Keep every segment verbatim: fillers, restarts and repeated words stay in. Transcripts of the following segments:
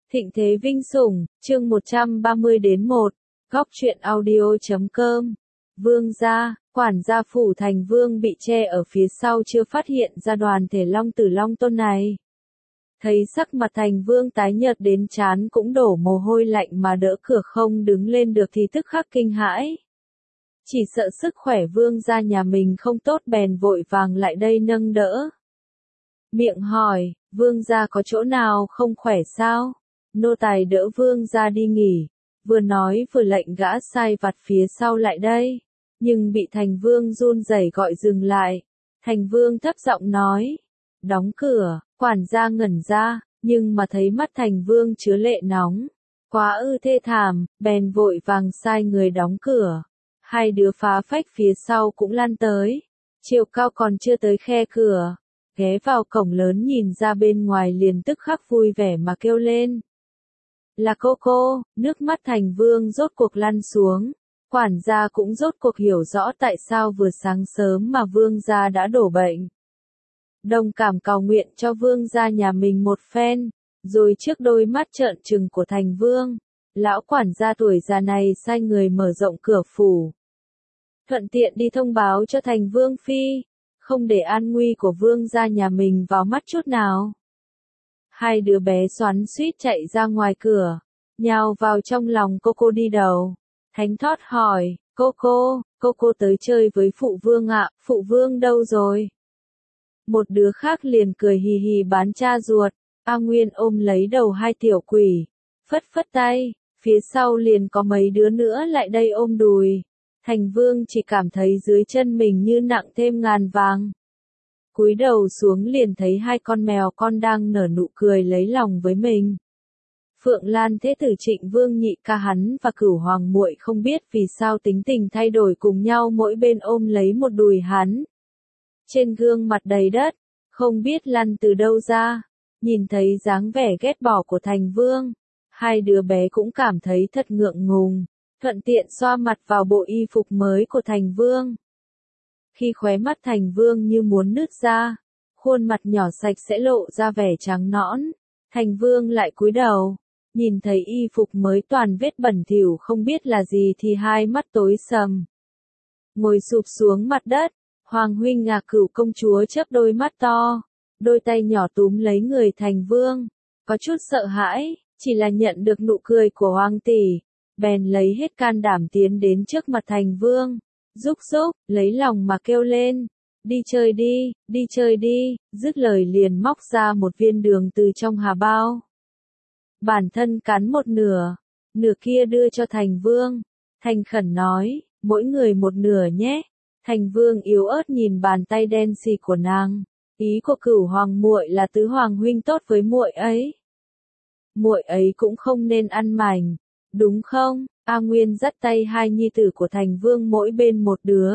Thịnh thế vinh sủng, chương một trăm ba mươi đến một, góc truyện audio chấm com. Vương gia, quản gia phủ Thành Vương bị che ở phía sau chưa phát hiện ra đoàn thể Long Tử Long Tôn này. Thấy sắc mặt Thành Vương tái nhợt đến trán cũng đổ mồ hôi lạnh mà đỡ cửa không đứng lên được thì tức khắc kinh hãi. Chỉ sợ sức khỏe Vương gia nhà mình không tốt bèn vội vàng lại đây nâng đỡ. Miệng hỏi, Vương gia có chỗ nào không khỏe sao? Nô tài đỡ Vương gia đi nghỉ, vừa nói vừa lệnh gã sai vặt phía sau lại đây, nhưng bị Thành Vương run rẩy gọi dừng lại. Thành Vương thấp giọng nói, đóng cửa. Quản gia ngẩn ra, nhưng mà thấy mắt Thành Vương chứa lệ nóng, quá ư thê thảm, bèn vội vàng sai người đóng cửa. Hai đứa phá phách phía sau cũng lăn tới, chiều cao còn chưa tới khe cửa, ghé vào cổng lớn nhìn ra bên ngoài liền tức khắc vui vẻ mà kêu lên. Là cô cô, nước mắt Thành Vương rốt cuộc lăn xuống, quản gia cũng rốt cuộc hiểu rõ tại sao vừa sáng sớm mà Vương gia đã đổ bệnh. Đồng cảm cầu nguyện cho Vương gia nhà mình một phen, rồi trước đôi mắt trợn trừng của Thành Vương, lão quản gia tuổi già này sai người mở rộng cửa phủ. Thuận tiện đi thông báo cho Thành Vương phi, không để an nguy của Vương gia nhà mình vào mắt chút nào. Hai đứa bé xoắn xuýt chạy ra ngoài cửa, nhào vào trong lòng cô cô đi đầu. Thánh Thót hỏi, cô cô, cô cô tới chơi với Phụ Vương ạ, Phụ Vương đâu rồi? Một đứa khác liền cười hì hì bán cha ruột. A Nguyên ôm lấy đầu hai tiểu quỷ, phất phất tay, phía sau liền có mấy đứa nữa lại đây ôm đùi. Thành Vương chỉ cảm thấy dưới chân mình như nặng thêm ngàn vàng. Cúi đầu xuống liền thấy hai con mèo con đang nở nụ cười lấy lòng với mình. Phượng Lan Thế Tử Trịnh Vương nhị ca hắn và Cửu Hoàng muội không biết vì sao tính tình thay đổi cùng nhau mỗi bên ôm lấy một đùi hắn. Trên gương mặt đầy đất, không biết lăn từ đâu ra, nhìn thấy dáng vẻ ghét bỏ của Thành Vương, hai đứa bé cũng cảm thấy thật ngượng ngùng, thuận tiện xoa mặt vào bộ y phục mới của Thành Vương. Khi khóe mắt Thành Vương như muốn nứt ra, khuôn mặt nhỏ sạch sẽ lộ ra vẻ trắng nõn, Thành Vương lại cúi đầu, nhìn thấy y phục mới toàn vết bẩn thỉu không biết là gì thì hai mắt tối sầm. Ngồi sụp xuống mặt đất, Hoàng huynh Ngạc Cửu công chúa chớp đôi mắt to, đôi tay nhỏ túm lấy người Thành Vương, có chút sợ hãi, chỉ là nhận được nụ cười của Hoàng tỷ, bèn lấy hết can đảm tiến đến trước mặt Thành Vương, rúc rúc, lấy lòng mà kêu lên, đi chơi đi, đi chơi đi, dứt lời liền móc ra một viên đường từ trong hà bao. Bản thân cắn một nửa, nửa kia đưa cho Thành Vương, thành khẩn nói, mỗi người một nửa nhé. Thành Vương yếu ớt nhìn bàn tay đen xì của nàng, ý của Cửu Hoàng muội là tứ hoàng huynh tốt với muội ấy. Muội ấy cũng không nên ăn mảnh, đúng không? A Nguyên dắt tay hai nhi tử của Thành Vương mỗi bên một đứa.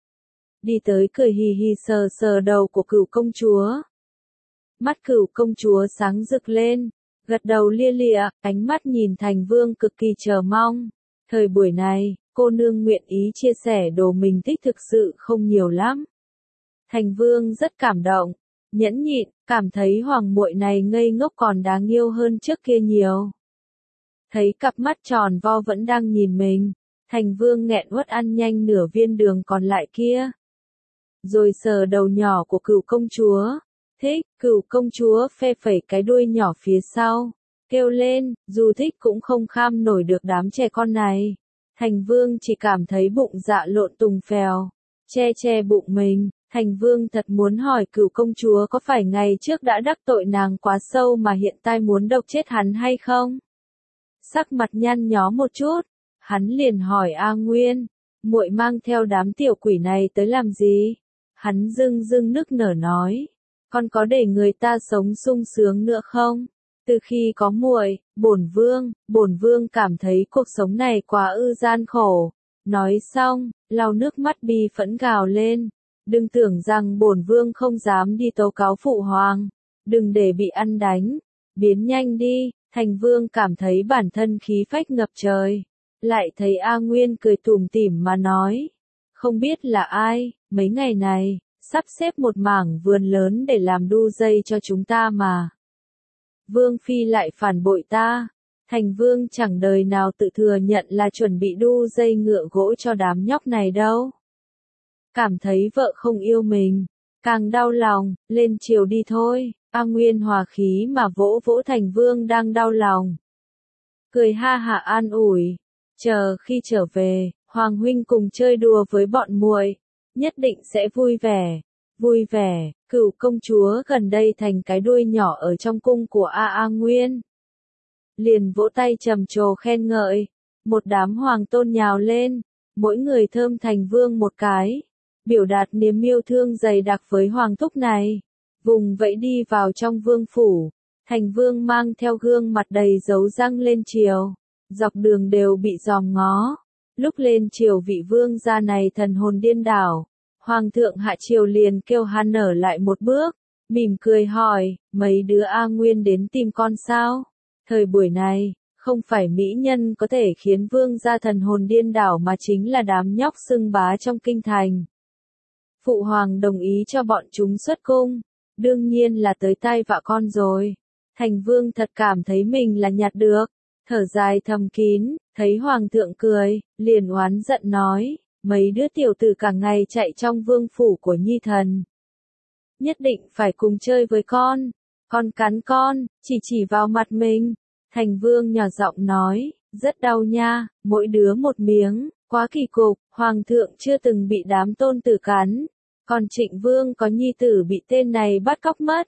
Đi tới cười hì hì sờ sờ đầu của Cửu công chúa. Mắt Cửu công chúa sáng rực lên, gật đầu lia lịa, ánh mắt nhìn Thành Vương cực kỳ chờ mong. Thời buổi này, cô nương nguyện ý chia sẻ đồ mình thích thực sự không nhiều lắm. Thành Vương rất cảm động, nhẫn nhịn, cảm thấy hoàng muội này ngây ngốc còn đáng yêu hơn trước kia nhiều. Thấy cặp mắt tròn vo vẫn đang nhìn mình, Thành Vương nghẹn uất ăn nhanh nửa viên đường còn lại kia. Rồi sờ đầu nhỏ của Cửu công chúa, thích, Cửu công chúa phe phẩy cái đuôi nhỏ phía sau, kêu lên, dù thích cũng không kham nổi được đám trẻ con này. Thành Vương chỉ cảm thấy bụng dạ lộn tùng phèo, che che bụng mình, Thành Vương thật muốn hỏi Cửu công chúa có phải ngày trước đã đắc tội nàng quá sâu mà hiện tại muốn độc chết hắn hay không? Sắc mặt nhăn nhó một chút, hắn liền hỏi A Nguyên, muội mang theo đám tiểu quỷ này tới làm gì? Hắn dưng dưng nức nở nói, con có để người ta sống sung sướng nữa không? Từ khi có muội, bổn vương, bổn vương cảm thấy cuộc sống này quá ư gian khổ. Nói xong, lau nước mắt bi phẫn gào lên. Đừng tưởng rằng bổn vương không dám đi tố cáo phụ hoàng. Đừng để bị ăn đánh. Biến nhanh đi. Thành Vương cảm thấy bản thân khí phách ngập trời. Lại thấy A Nguyên cười tủm tỉm mà nói. Không biết là ai, mấy ngày này, sắp xếp một mảng vườn lớn để làm đu dây cho chúng ta mà. Vương Phi lại phản bội ta. Thành Vương chẳng đời nào tự thừa nhận là chuẩn bị đu dây ngựa gỗ cho đám nhóc này đâu. Cảm thấy vợ không yêu mình, càng đau lòng, lên chiều đi thôi. A Nguyên hòa khí mà vỗ vỗ Thành Vương đang đau lòng. Cười ha hả an ủi, chờ khi trở về, Hoàng huynh cùng chơi đùa với bọn muội, nhất định sẽ vui vẻ. Vui vẻ, Cửu công chúa gần đây thành cái đuôi nhỏ ở trong cung của A A Nguyên. Liền vỗ tay trầm trồ khen ngợi, một đám hoàng tôn nhào lên, mỗi người thơm Thành Vương một cái, biểu đạt niềm yêu thương dày đặc với hoàng thúc này. Vùng vẫy đi vào trong vương phủ, Thành Vương mang theo gương mặt đầy dấu răng lên triều, dọc đường đều bị dòm ngó. Lúc lên triều vị vương gia này thần hồn điên đảo, Hoàng thượng hạ triều liền kêu hắn ở lại một bước, mỉm cười hỏi, mấy đứa A Nguyên đến tìm con sao? Thời buổi này, không phải mỹ nhân có thể khiến vương gia thần hồn điên đảo mà chính là đám nhóc xưng bá trong kinh thành. Phụ hoàng đồng ý cho bọn chúng xuất cung, đương nhiên là tới tai vạ con rồi. Thành Vương thật cảm thấy mình là nhặt được, thở dài thầm kín, thấy hoàng thượng cười, liền oán giận nói, mấy đứa tiểu tử cả ngày chạy trong vương phủ của nhi thần. Nhất định phải cùng chơi với con, con cắn con, chỉ chỉ vào mặt mình. Thành Vương nhỏ giọng nói, rất đau nha, mỗi đứa một miếng, quá kỳ cục, hoàng thượng chưa từng bị đám tôn tử cắn. Còn Trịnh Vương có nhi tử bị tên này bắt cóc mất.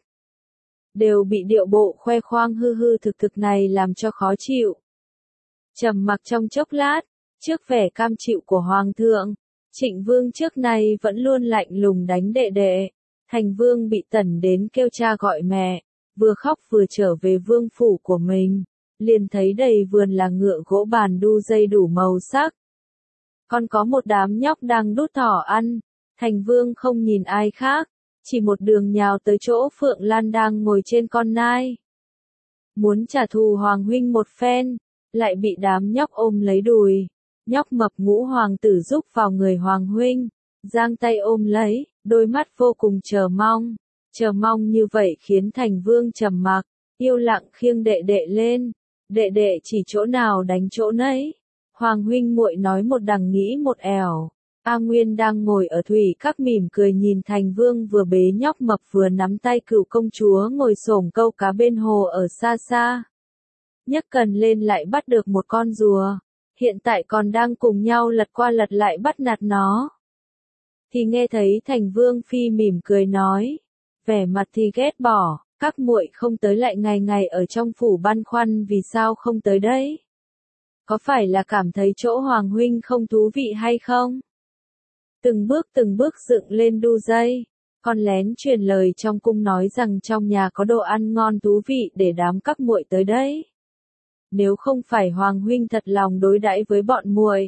Đều bị điệu bộ khoe khoang hư hư thực thực này làm cho khó chịu. Trầm mặc trong chốc lát, trước vẻ cam chịu của Hoàng thượng, Trịnh Vương trước này vẫn luôn lạnh lùng đánh đệ đệ. Thành Vương bị tẩn đến kêu cha gọi mẹ, vừa khóc vừa trở về vương phủ của mình, liền thấy đầy vườn là ngựa gỗ bàn đu dây đủ màu sắc. Còn có một đám nhóc đang đút thỏ ăn. Thành Vương không nhìn ai khác, chỉ một đường nhào tới chỗ Phượng Lan đang ngồi trên con nai. Muốn trả thù Hoàng huynh một phen, lại bị đám nhóc ôm lấy đùi. Nhóc mập ngũ hoàng tử giúp vào người Hoàng huynh, giang tay ôm lấy, đôi mắt vô cùng chờ mong. Chờ mong như vậy khiến Thành Vương trầm mặc, yêu lặng khiêng đệ đệ lên. Đệ đệ chỉ chỗ nào đánh chỗ nấy. Hoàng huynh muội nói một đằng nghĩ một ẻo. A Nguyên đang ngồi ở thủy các mỉm cười nhìn Thành Vương vừa bế nhóc mập vừa nắm tay Cửu công chúa ngồi xổm câu cá bên hồ ở xa xa. Nhấc cần lên lại bắt được một con rùa, hiện tại còn đang cùng nhau lật qua lật lại bắt nạt nó. Thì nghe thấy Thành Vương phi mỉm cười nói, vẻ mặt thì ghét bỏ, các muội không tới lại ngày ngày ở trong phủ băn khoăn vì sao không tới đấy? Có phải là cảm thấy chỗ Hoàng huynh không thú vị hay không? Từng bước từng bước dựng lên đu dây, con lén truyền lời trong cung nói rằng trong nhà có đồ ăn ngon thú vị để đám các muội tới đấy. Nếu không phải Hoàng huynh thật lòng đối đãi với bọn muội,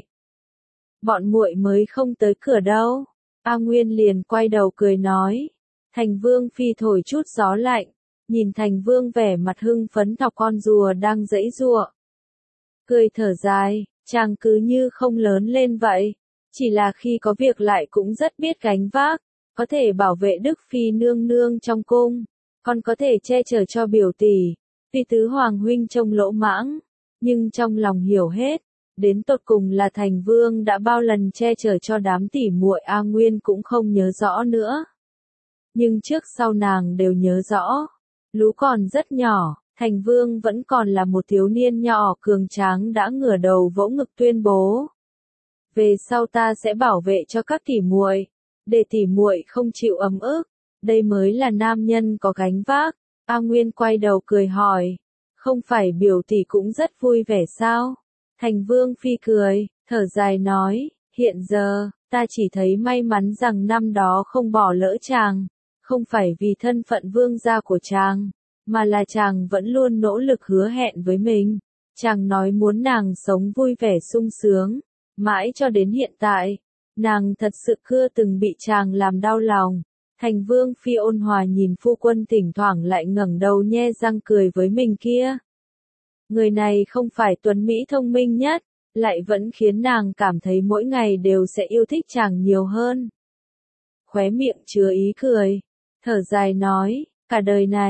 bọn muội mới không tới cửa đâu. A Nguyên liền quay đầu cười nói, Thành Vương phi thổi chút gió lạnh, nhìn Thành Vương vẻ mặt hưng phấn thọc con rùa đang giãy giụa. Cười thở dài, chàng cứ như không lớn lên vậy. Chỉ là khi có việc lại cũng rất biết gánh vác, có thể bảo vệ Đức Phi nương nương trong cung, còn có thể che chở cho biểu tỷ, vì tứ Hoàng huynh trông lỗ mãng, nhưng trong lòng hiểu hết, đến tột cùng là Thành Vương đã bao lần che chở cho đám tỷ muội A Nguyên cũng không nhớ rõ nữa. Nhưng trước sau nàng đều nhớ rõ, lú còn rất nhỏ, Thành Vương vẫn còn là một thiếu niên nhỏ cường tráng đã ngửa đầu vỗ ngực tuyên bố. Về sau ta sẽ bảo vệ cho các tỷ muội, để tỷ muội không chịu ấm ức, đây mới là nam nhân có gánh vác. A Nguyên quay đầu cười hỏi, không phải biểu tỷ cũng rất vui vẻ sao? Thành Vương phi cười, thở dài nói, hiện giờ, ta chỉ thấy may mắn rằng năm đó không bỏ lỡ chàng, không phải vì thân phận vương gia của chàng, mà là chàng vẫn luôn nỗ lực hứa hẹn với mình. Chàng nói muốn nàng sống vui vẻ sung sướng. Mãi cho đến hiện tại, nàng thật sự chưa từng bị chàng làm đau lòng. Thành Vương phi ôn hòa nhìn phu quân thỉnh thoảng lại ngẩng đầu nhe răng cười với mình kia. Người này không phải tuấn mỹ thông minh nhất, lại vẫn khiến nàng cảm thấy mỗi ngày đều sẽ yêu thích chàng nhiều hơn. Khóe miệng chứa ý cười, thở dài nói, cả đời này,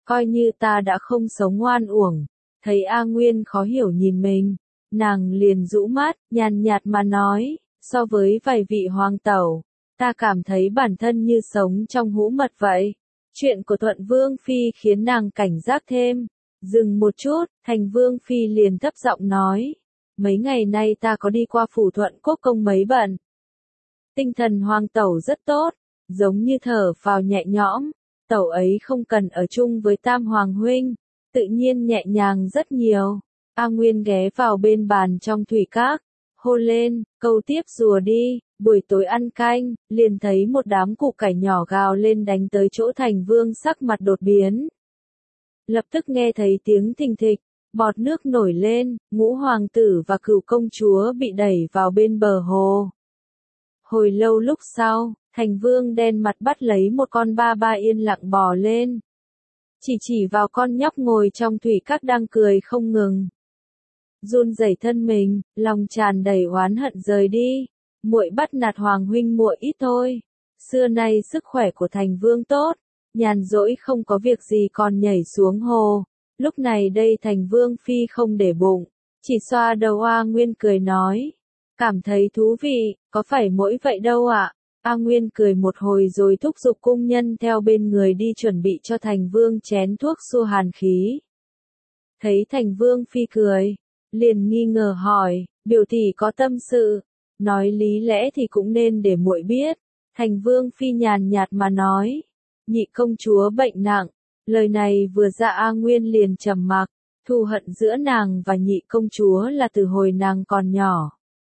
coi như ta đã không sống oan uổng. Thấy A Nguyên khó hiểu nhìn mình, nàng liền rũ mắt, nhàn nhạt mà nói, so với vài vị hoàng tẩu, ta cảm thấy bản thân như sống trong hũ mật vậy. Chuyện của Thuận Vương Phi khiến nàng cảnh giác thêm. Dừng một chút, Thành Vương Phi liền thấp giọng nói, mấy ngày nay ta có đi qua phủ Thuận Quốc công mấy bận. Tinh thần hoàng tẩu rất tốt, giống như thở vào nhẹ nhõm, tẩu ấy không cần ở chung với Tam Hoàng huynh, tự nhiên nhẹ nhàng rất nhiều. A Nguyên ghé vào bên bàn trong thủy các, hô lên, câu tiếp rùa đi, buổi tối ăn canh, liền thấy một đám củ cải nhỏ gào lên đánh tới chỗ Thành Vương sắc mặt đột biến. Lập tức nghe thấy tiếng thình thịch, bọt nước nổi lên, ngũ hoàng tử và cửu công chúa bị đẩy vào bên bờ hồ. Hồi lâu lúc sau, Thành Vương đen mặt bắt lấy một con ba ba yên lặng bò lên. Chỉ chỉ vào con nhóc ngồi trong thủy các đang cười không ngừng. Run rẩy thân mình, lòng tràn đầy oán hận rời đi. Muội bắt nạt hoàng huynh muội ít thôi. Xưa nay sức khỏe của Thành Vương tốt, nhàn rỗi không có việc gì còn nhảy xuống hồ. Lúc này đây Thành Vương Phi không để bụng, chỉ xoa đầu A Nguyên cười nói. Cảm thấy thú vị, có phải mỗi vậy đâu ạ? A Nguyên cười một hồi rồi thúc giục cung nhân theo bên người đi chuẩn bị cho Thành Vương chén thuốc xua hàn khí. Thấy Thành Vương Phi cười, liền nghi ngờ hỏi, biểu tỷ có tâm sự, nói lý lẽ thì cũng nên để muội biết. Thành Vương Phi nhàn nhạt mà nói, nhị công chúa bệnh nặng. Lời này vừa ra A Nguyên liền trầm mặc, thù hận giữa nàng và nhị công chúa là từ hồi nàng còn nhỏ.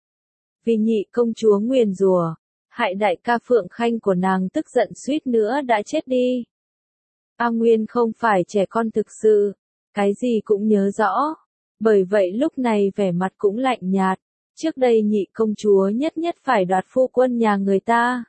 Vì nhị công chúa nguyền rủa, hại đại ca Phượng Khanh của nàng tức giận suýt nữa đã chết đi. A Nguyên không phải trẻ con thực sự, cái gì cũng nhớ rõ, bởi vậy lúc này vẻ mặt cũng lạnh nhạt, trước đây nhị công chúa nhất nhất phải đoạt phu quân nhà người ta.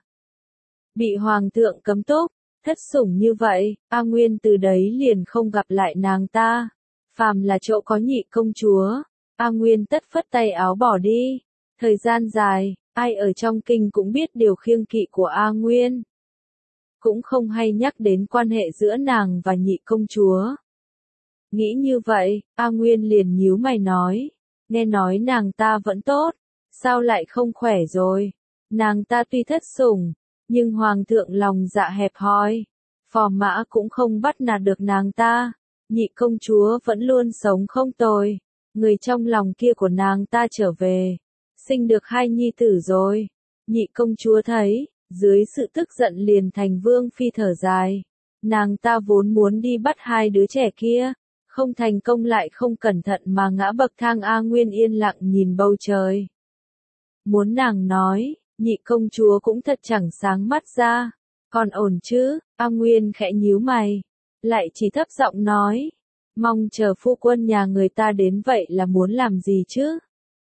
Bị hoàng thượng cấm túc, thất sủng như vậy, A Nguyên từ đấy liền không gặp lại nàng ta. Phàm là chỗ có nhị công chúa, A Nguyên tất phất tay áo bỏ đi. Thời gian dài, ai ở trong kinh cũng biết điều khiêng kỵ của A Nguyên. Cũng không hay nhắc đến quan hệ giữa nàng và nhị công chúa. Nghĩ như vậy, A Nguyên liền nhíu mày nói, nghe nói nàng ta vẫn tốt, sao lại không khỏe rồi? Nàng ta tuy thất sủng, nhưng hoàng thượng lòng dạ hẹp hòi, phò mã cũng không bắt nạt được nàng ta, nhị công chúa vẫn luôn sống không tồi, người trong lòng kia của nàng ta trở về, sinh được hai nhi tử rồi. Nhị công chúa thấy, dưới sự tức giận liền Thành Vương Phi thở dài, nàng ta vốn muốn đi bắt hai đứa trẻ kia, không thành công lại không cẩn thận mà ngã bậc thang. A Nguyên yên lặng nhìn bầu trời. Muốn nàng nói, nhị công chúa cũng thật chẳng sáng mắt ra, còn ổn chứ? A Nguyên khẽ nhíu mày, lại chỉ thấp giọng nói, mong chờ phu quân nhà người ta đến vậy là muốn làm gì chứ?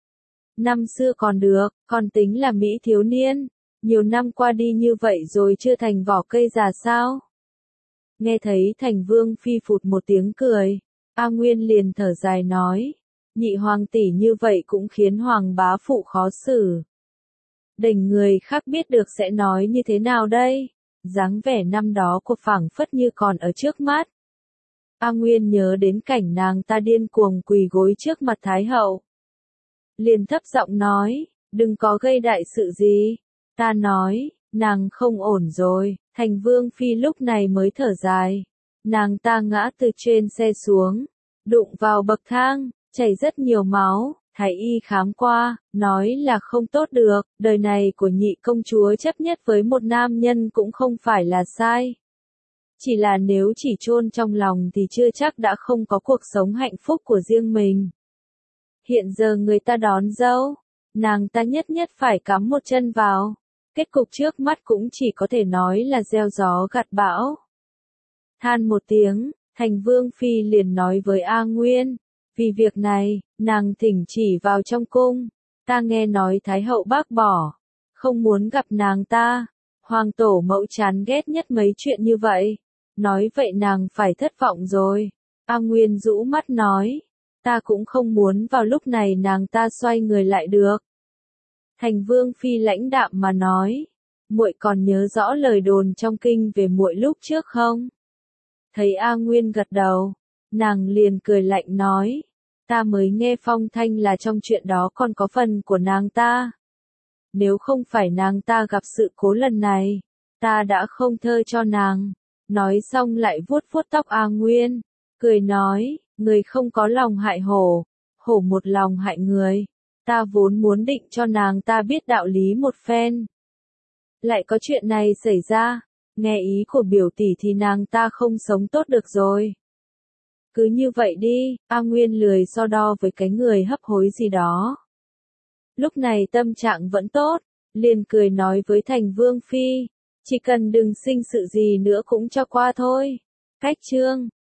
Năm xưa còn được, còn tính là mỹ thiếu niên, nhiều năm qua đi như vậy rồi chưa thành vỏ cây già sao? Nghe thấy Thành Vương Phi phụt một tiếng cười, A Nguyên liền thở dài nói, nhị hoàng tỷ như vậy cũng khiến hoàng bá phụ khó xử. Đành người khác biết được sẽ nói như thế nào đây? Dáng vẻ năm đó của phảng phất như còn ở trước mắt. A Nguyên nhớ đến cảnh nàng ta điên cuồng quỳ gối trước mặt Thái hậu. Liền thấp giọng nói, đừng có gây đại sự gì. Ta nói, nàng không ổn rồi. Thành Vương Phi lúc này mới thở dài. Nàng ta ngã từ trên xe xuống, đụng vào bậc thang, chảy rất nhiều máu. Thái y khám qua, nói là không tốt được, đời này của nhị công chúa chấp nhất với một nam nhân cũng không phải là sai. Chỉ là nếu chỉ chôn trong lòng thì chưa chắc đã không có cuộc sống hạnh phúc của riêng mình. Hiện giờ người ta đón dâu, nàng ta nhất nhất phải cắm một chân vào. Kết cục trước mắt cũng chỉ có thể nói là gieo gió gặt bão. Than một tiếng, Thành Vương Phi liền nói với A Nguyên. Vì việc này, nàng thỉnh chỉ vào trong cung. Ta nghe nói Thái hậu bác bỏ, không muốn gặp nàng ta. Hoàng tổ mẫu chán ghét nhất mấy chuyện như vậy. Nói vậy nàng phải thất vọng rồi. A Nguyên rũ mắt nói. Ta cũng không muốn vào lúc này nàng ta xoay người lại được. Thành Vương Phi lãnh đạm mà nói. Muội còn nhớ rõ lời đồn trong kinh về muội lúc trước không? Thấy A Nguyên gật đầu, nàng liền cười lạnh nói, ta mới nghe phong thanh là trong chuyện đó còn có phần của nàng ta. Nếu không phải nàng ta gặp sự cố lần này, ta đã không thơ cho nàng. Nói xong lại vuốt vuốt tóc A Nguyên, cười nói, người không có lòng hại hổ, hổ một lòng hại người. Ta vốn muốn định cho nàng ta biết đạo lý một phen. Lại có chuyện này xảy ra, nghe ý của biểu tỷ thì nàng ta không sống tốt được rồi. Cứ như vậy đi, A Nguyên lười so đo với cái người hấp hối gì đó. Lúc này tâm trạng vẫn tốt, liền cười nói với Thành Vương Phi, chỉ cần đừng sinh sự gì nữa cũng cho qua thôi. Cách chương